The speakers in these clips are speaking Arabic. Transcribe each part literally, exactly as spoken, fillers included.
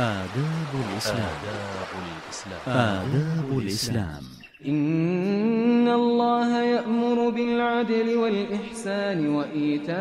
آداب الإسلام. آداب الإسلام. آداب الإسلام. إن الله يأمر بالعدل والإحسان وإيتاء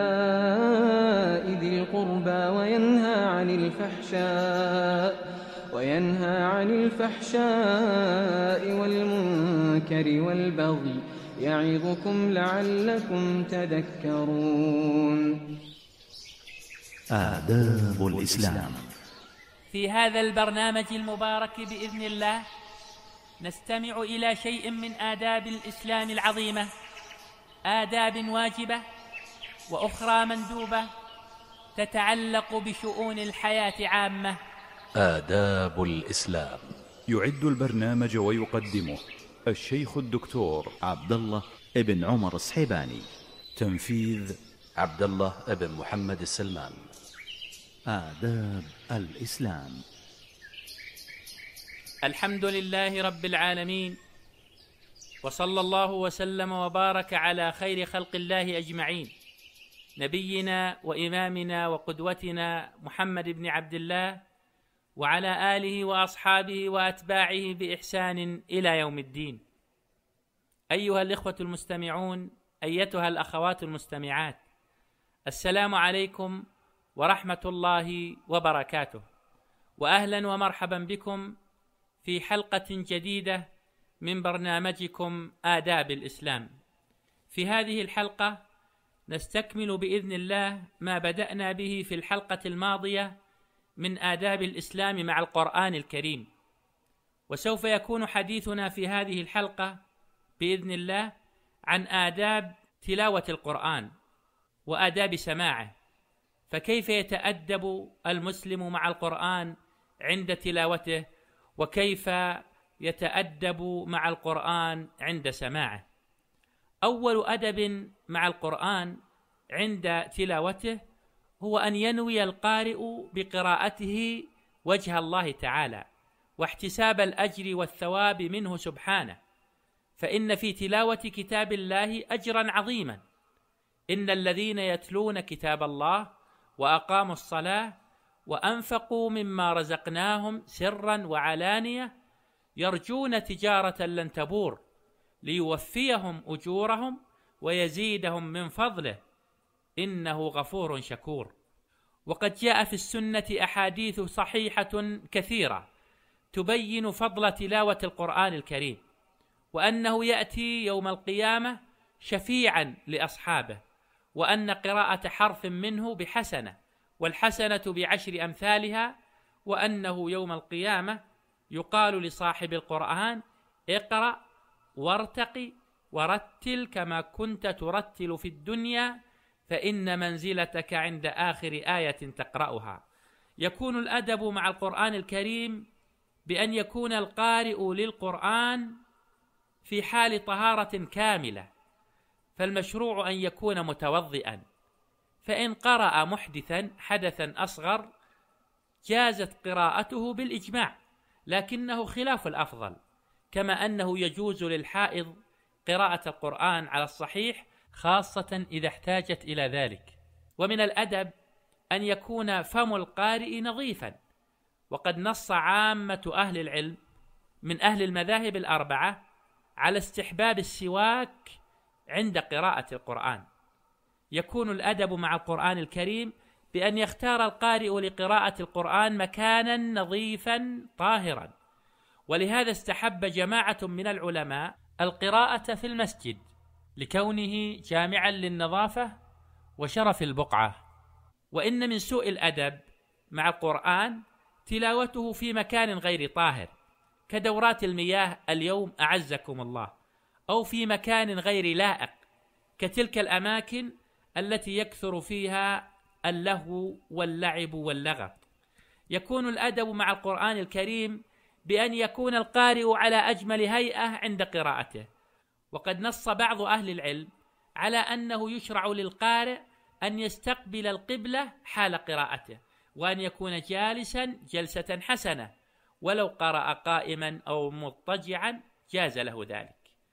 ذي القربى وينهى عن الفحشاء وينهى عن الفحشاء والمنكر والبغي يعظكم لعلكم تذكرون. آداب الإسلام. في هذا البرنامج المبارك بإذن الله نستمع إلى شيء من آداب الإسلام العظيمة، آداب واجبة وأخرى مندوبة تتعلق بشؤون الحياة عامة. آداب الإسلام. يعد البرنامج ويقدمه الشيخ الدكتور عبد الله ابن عمر الصحيباني. تنفيذ عبد الله ابن محمد السلمان. آداب الإسلام. الحمد لله رب العالمين، وصلى الله وسلم وبارك على خير خلق الله أجمعين، نبينا وإمامنا وقدوتنا محمد بن عبد الله، وعلى آله وأصحابه وأتباعه بإحسان إلى يوم الدين. أيها الإخوة المستمعون، أيتها الأخوات المستمعات، السلام عليكم ورحمة الله وبركاته، وأهلا ومرحبا بكم في حلقة جديدة من برنامجكم آداب الإسلام. في هذه الحلقة نستكمل بإذن الله ما بدأنا به في الحلقة الماضية من آداب الإسلام مع القرآن الكريم، وسوف يكون حديثنا في هذه الحلقة بإذن الله عن آداب تلاوة القرآن وآداب سماعه، فكيف يتأدب المسلم مع القرآن عند تلاوته، وكيف يتأدب مع القرآن عند سماعه. أول أدب مع القرآن عند تلاوته هو أن ينوي القارئ بقراءته وجه الله تعالى واحتساب الأجر والثواب منه سبحانه، فإن في تلاوة كتاب الله أجرا عظيما. إن الذين يتلون كتاب الله وأقاموا الصلاة وأنفقوا مما رزقناهم سرا وعلانية يرجون تجارة لن تبور ليوفيهم أجورهم ويزيدهم من فضله إنه غفور شكور. وقد جاء في السنة أحاديث صحيحة كثيرة تبين فضل تلاوة القرآن الكريم، وأنه يأتي يوم القيامة شفيعا لأصحابه، وأن قراءة حرف منه بحسنة والحسنة بعشر أمثالها، وأنه يوم القيامة يقال لصاحب القرآن اقرأ وارتقي ورتل كما كنت ترتل في الدنيا فإن منزلتك عند آخر آية تقرأها. يكون الأدب مع القرآن الكريم بأن يكون القارئ للقرآن في حال طهارة كاملة، فالمشروع أن يكون متوضئا، فإن قرأ محدثا حدثا أصغر جازت قراءته بالإجماع، لكنه خلاف الأفضل، كما أنه يجوز للحائض قراءة القرآن على الصحيح، خاصة إذا احتاجت إلى ذلك. ومن الأدب أن يكون فم القارئ نظيفا، وقد نص عامة أهل العلم من أهل المذاهب الأربعة على استحباب السواك عند قراءة القرآن. يكون الأدب مع القرآن الكريم بأن يختار القارئ لقراءة القرآن مكانا نظيفا طاهرا، ولهذا استحب جماعة من العلماء القراءة في المسجد لكونه جامعا للنظافة وشرف البقعة. وإن من سوء الأدب مع القرآن تلاوته في مكان غير طاهر كدورات المياه اليوم أعزكم الله، أو في مكان غير لائق كتلك الأماكن التي يكثر فيها اللهو واللعب واللغط. يكون الأدب مع القرآن الكريم بأن يكون القارئ على أجمل هيئة عند قراءته، وقد نص بعض أهل العلم على أنه يشرع للقارئ أن يستقبل القبلة حال قراءته، وأن يكون جالسا جلسة حسنة، ولو قرأ قائما أو مضطجعا جاز له ذلك.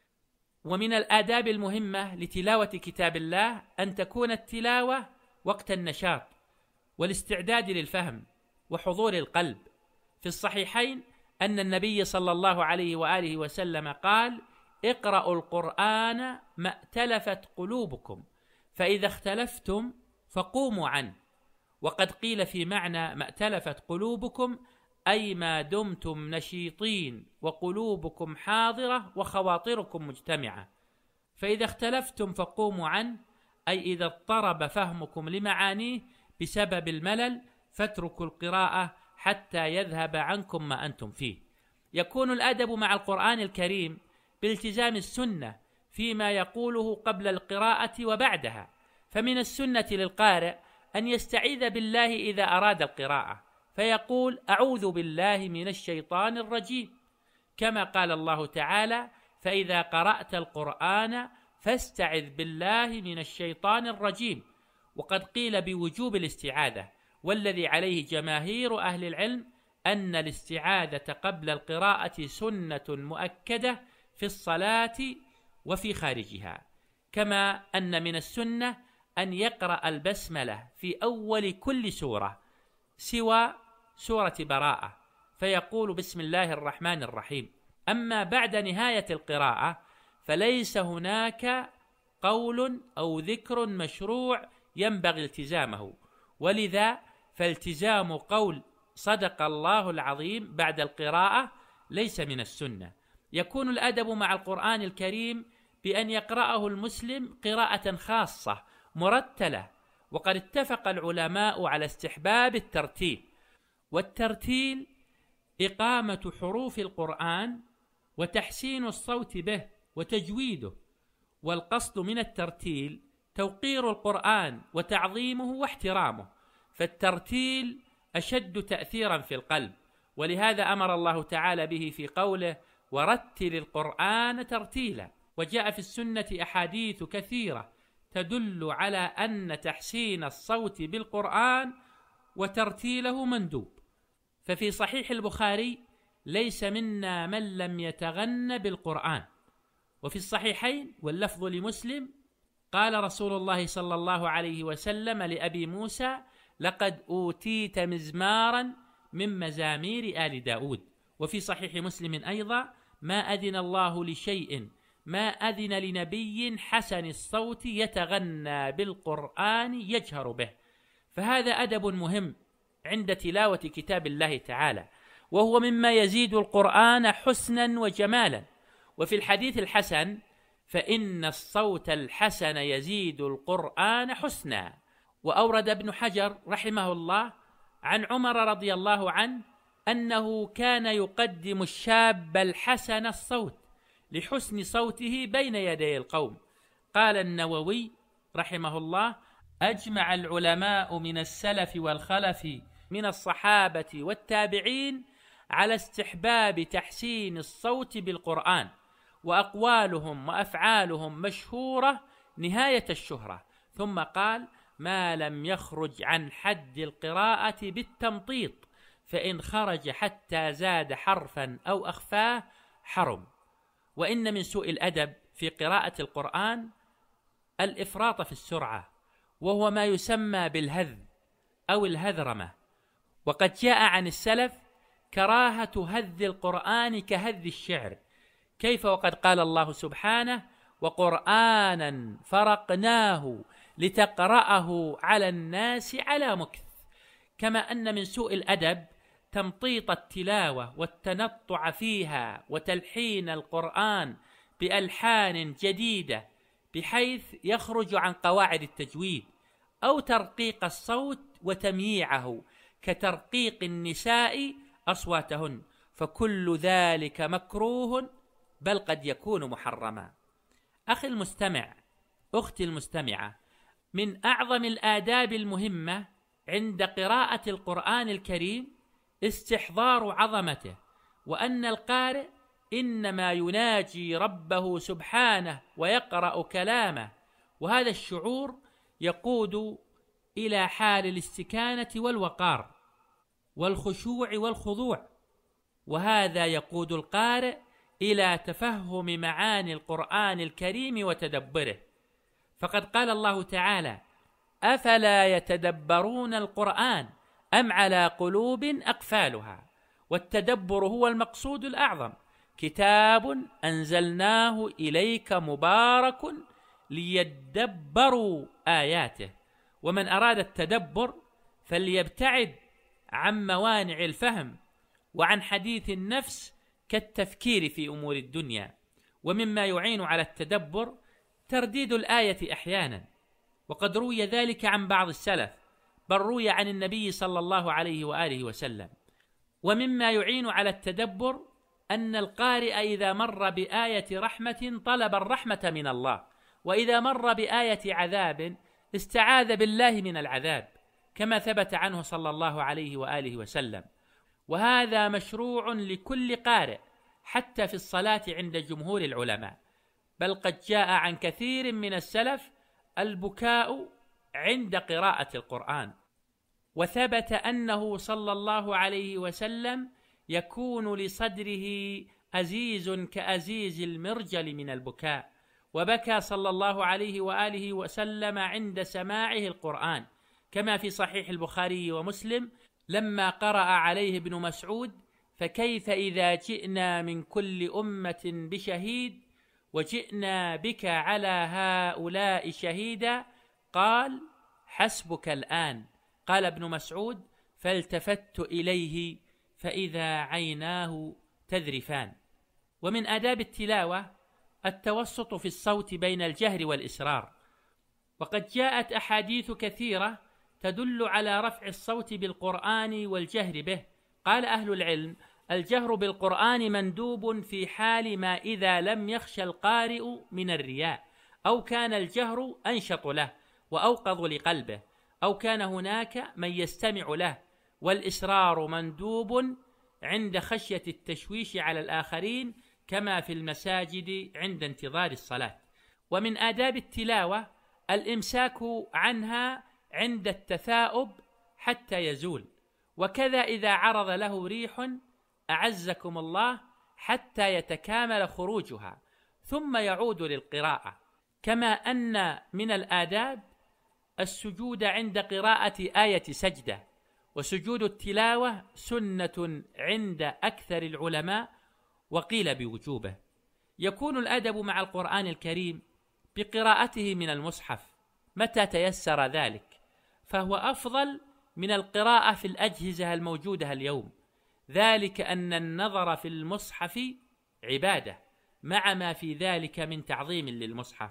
ومن الآداب المهمة لتلاوة كتاب الله أن تكون التلاوة وقت النشاط والاستعداد للفهم، وحضور القلب. في الصحيحين أن النبي صلى الله عليه وآله وسلم قال: اقرأوا القرآن ما ائتلفت قلوبكم، فإذا اختلفتم فقوموا عنه. وقد قيل في معنى ما ائتلفت قلوبكم أي ما دمتم نشيطين وقلوبكم حاضرة وخواطركم مجتمعة، فإذا اختلفتم فقوموا عنه أي إذا اضطرب فهمكم لمعانيه بسبب الملل فاتركوا القراءة حتى يذهب عنكم ما أنتم فيه. يكون الأدب مع القرآن الكريم بالتزام السنة فيما يقوله قبل القراءة وبعدها، فمن السنة للقارئ أن يستعيذ بالله إذا أراد القراءة، فيقول: أعوذ بالله من الشيطان الرجيم، كما قال الله تعالى: فإذا قرأت القرآن فاستعذ بالله من الشيطان الرجيم. وقد قيل بوجوب الاستعاذة، والذي عليه جماهير أهل العلم أن الاستعاذة قبل القراءة سنة مؤكدة في الصلاة وفي خارجها، كما أن من السنة أن يقرأ البسملة في أول كل سورة سوى سورة براءة، فيقول: بسم الله الرحمن الرحيم. أما بعد نهاية القراءة فليس هناك قول أو ذكر مشروع ينبغي التزامه، ولذا فالتزام قول صدق الله العظيم بعد القراءة ليس من السنة. يكون الأدب مع القرآن الكريم بأن يقرأه المسلم قراءة خاصة مرتلة، وقد اتفق العلماء على استحباب الترتيل. والترتيل إقامة حروف القرآن وتحسين الصوت به وتجويده، والقصد من الترتيل توقير القرآن وتعظيمه واحترامه، فالترتيل أشد تأثيرا في القلب، ولهذا أمر الله تعالى به في قوله: ورتل القرآن ترتيلا. وجاء في السنة أحاديث كثيرة تدل على أن تحسين الصوت بالقرآن وترتيله مندوب. ففي صحيح البخاري: ليس منا من لم يتغن بالقرآن. وفي الصحيحين واللفظ لمسلم قال رسول الله صلى الله عليه وسلم لأبي موسى: لقد أوتيت مزمارا من مزامير آل داود. وفي صحيح مسلم أيضا: ما أذن الله لشيء ما أذن لنبي حسن الصوت يتغنى بالقرآن يجهر به. فهذا أدب مهم عند تلاوة كتاب الله تعالى، وهو مما يزيد القرآن حسنا وجمالا. وفي الحديث الحسن: فإن الصوت الحسن يزيد القرآن حسنا. وأورد ابن حجر رحمه الله عن عمر رضي الله عنه أنه كان يقدم الشاب الحسن الصوت لحسن صوته بين يدي القوم. قال النووي رحمه الله: أجمع العلماء من السلف والخلف من الصحابة والتابعين على استحباب تحسين الصوت بالقرآن، وأقوالهم وأفعالهم مشهورة نهاية الشهرة. ثم قال: ما لم يخرج عن حد القراءة بالتمطيط، فإن خرج حتى زاد حرفا أو أخفاه حرم. وإن من سوء الأدب في قراءة القرآن الإفراط في السرعة، وهو ما يسمى بالهذ أو الهذرمة. وقد جاء عن السلف كراهة هذ القرآن كهذ الشعر. كيف وقد قال الله سبحانه: وقرآنا فرقناه لتقرأه على الناس على مكث. كما أن من سوء الأدب تمطيط التلاوة والتنطع فيها وتلحين القرآن بألحان جديدة بحيث يخرج عن قواعد التجويد، أو ترقيق الصوت وتمييعه كترقيق النساء أصواتهن، فكل ذلك مكروه بل قد يكون محرما. أخي المستمع، أختي المستمعة، من أعظم الآداب المهمة عند قراءة القرآن الكريم استحضار عظمته، وأن القارئ إنما يناجي ربه سبحانه ويقرأ كلامه، وهذا الشعور يقود إلى حال الاستكانة والوقار والخشوع والخضوع، وهذا يقود القارئ إلى تفهم معاني القرآن الكريم وتدبره. فقد قال الله تعالى: أفلا يتدبرون القرآن أم على قلوب أقفالها؟ والتدبر هو المقصود الأعظم. كتاب أنزلناه إليك مبارك ليدبروا آياته. ومن أراد التدبر فليبتعد عن موانع الفهم وعن حديث النفس كالتفكير في أمور الدنيا. ومما يعين على التدبر ترديد الآية أحيانا، وقد روي ذلك عن بعض السلف، بل روي عن النبي صلى الله عليه وآله وسلم. ومما يعين على التدبر أن القارئ إذا مر بآية رحمة طلب الرحمة من الله، وإذا مر بآية عذاب استعاذ بالله من العذاب، كما ثبت عنه صلى الله عليه وآله وسلم. وهذا مشروع لكل قارئ حتى في الصلاة عند جمهور العلماء، بل قد جاء عن كثير من السلف البكاء عند قراءة القرآن. وثبت أنه صلى الله عليه وسلم يكون لصدره أزيز كأزيز المرجل من البكاء، وبكى صلى الله عليه وآله وسلم عند سماعه القرآن، كما في صحيح البخاري ومسلم لما قرأ عليه ابن مسعود: فكيف إذا جئنا من كل أمة بشهيد وجئنا بك على هؤلاء شهيدا؟ قال: حسبك الآن. قال ابن مسعود: فالتفت إليه فإذا عيناه تذرفان. ومن آداب التلاوة التوسط في الصوت بين الجهر والإسرار، وقد جاءت أحاديث كثيرة تدل على رفع الصوت بالقرآن والجهر به. قال أهل العلم: الجهر بالقرآن مندوب في حال ما إذا لم يخشى القارئ من الرياء، أو كان الجهر أنشط له وأوقظ لقلبه، أو كان هناك من يستمع له. والإسرار مندوب عند خشية التشويش على الآخرين، كما في المساجد عند انتظار الصلاة. ومن آداب التلاوة الإمساك عنها عند التثاؤب حتى يزول، وكذا إذا عرض له ريح أعزكم الله حتى يتكامل خروجها ثم يعود للقراءة. كما أن من الآداب السجود عند قراءة آية سجدة، وسجود التلاوة سنة عند أكثر العلماء، وقيل بوجوبه. يكون الأدب مع القرآن الكريم بقراءته من المصحف متى تيسر ذلك، فهو أفضل من القراءة في الأجهزة الموجودة اليوم، ذلك أن النظر في المصحف عبادة مع ما في ذلك من تعظيم للمصحف.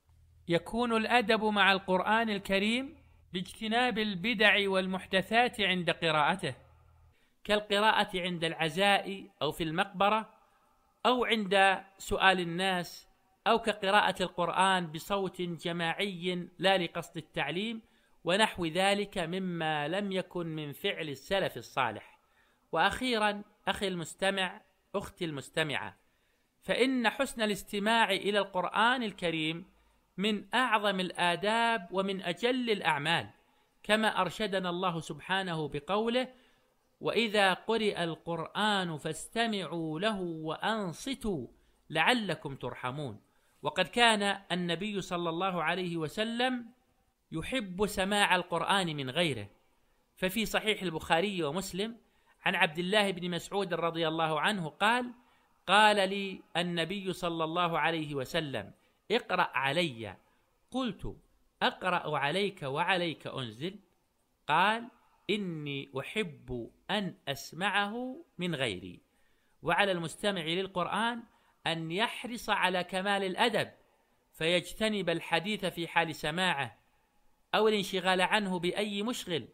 يكون الأدب مع القرآن الكريم باجتناب البدع والمحدثات عند قراءته، كالقراءة عند العزاء أو في المقبرة أو عند سؤال الناس، أو كقراءة القرآن بصوت جماعي لا لقصد التعليم، ونحو ذلك مما لم يكن من فعل السلف الصالح. وأخيرا أخي المستمع، أختي المستمعة، فإن حسن الاستماع إلى القرآن الكريم من أعظم الآداب ومن أجل الأعمال، كما أرشدنا الله سبحانه بقوله: وإذا قرئ القرآن فاستمعوا له وأنصتوا لعلكم ترحمون. وقد كان النبي صلى الله عليه وسلم يحب سماع القرآن من غيره، ففي صحيح البخاري ومسلم عن عبد الله بن مسعود رضي الله عنه قال: قال لي النبي صلى الله عليه وسلم: اقرأ علي. قلت: أقرأ عليك وعليك أنزل؟ قال: إني أحب أن أسمعه من غيري. وعلى المستمع للقرآن أن يحرص على كمال الأدب، فيجتنب الحديث في حال سماعه أو الانشغال عنه بأي مشغل.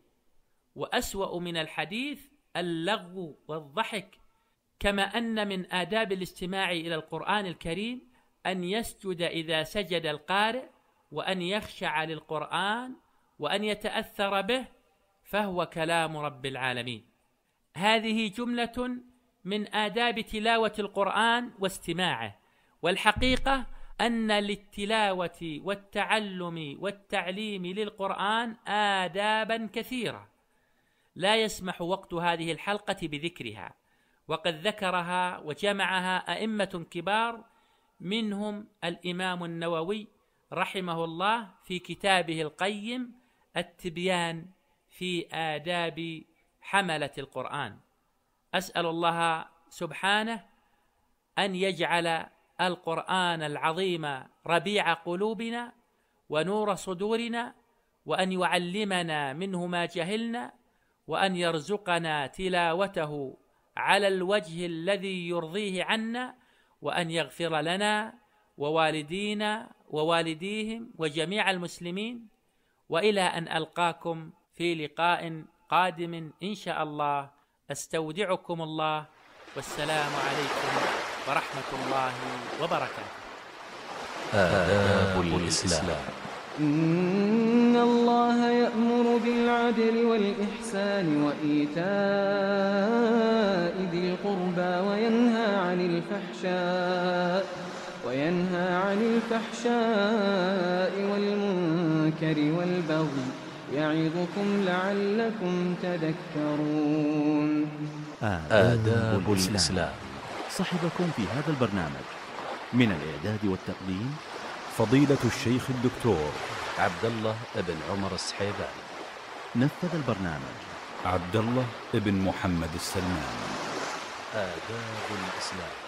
وأسوأ من الحديث اللغو والضحك. كما أن من آداب الاستماع إلى القرآن الكريم أن يسجد إذا سجد القارئ، وأن يخشع للقرآن، وأن يتأثر به، فهو كلام رب العالمين. هذه جملة من آداب تلاوة القرآن واستماعه. والحقيقة أن للتلاوة والتعلم والتعليم للقرآن آدابا كثيرة لا يسمح وقت هذه الحلقة بذكرها، وقد ذكرها وجمعها أئمة كبار، منهم الإمام النووي رحمه الله في كتابه القيم التبيان في آداب حملة القرآن. أسأل الله سبحانه أن يجعل القرآن العظيم ربيع قلوبنا ونور صدورنا، وأن يعلمنا منه ما جهلنا، وأن يرزقنا تلاوته على الوجه الذي يرضيه عنا، وأن يغفر لنا ووالدينا ووالديهم وجميع المسلمين. وإلى أن ألقاكم في لقاء قادم إن شاء الله، أستودعكم الله، والسلام عليكم ورحمة الله وبركاته. آداب الإسلام. إن الله يأمر بالعدل والإحسان وإيتاء ذي القربى وينهى عن الفحشاء وينهى عن الفحشاء والمنكر والبغي يعظكم لعلكم تذكرون. آداب الإسلام. صحبكم في هذا البرنامج من الإعداد والتقديم فضيلة الشيخ الدكتور عبد الله بن عمر السحيباني. نفذ البرنامج عبد الله بن محمد السلمان. آداب الإسلام.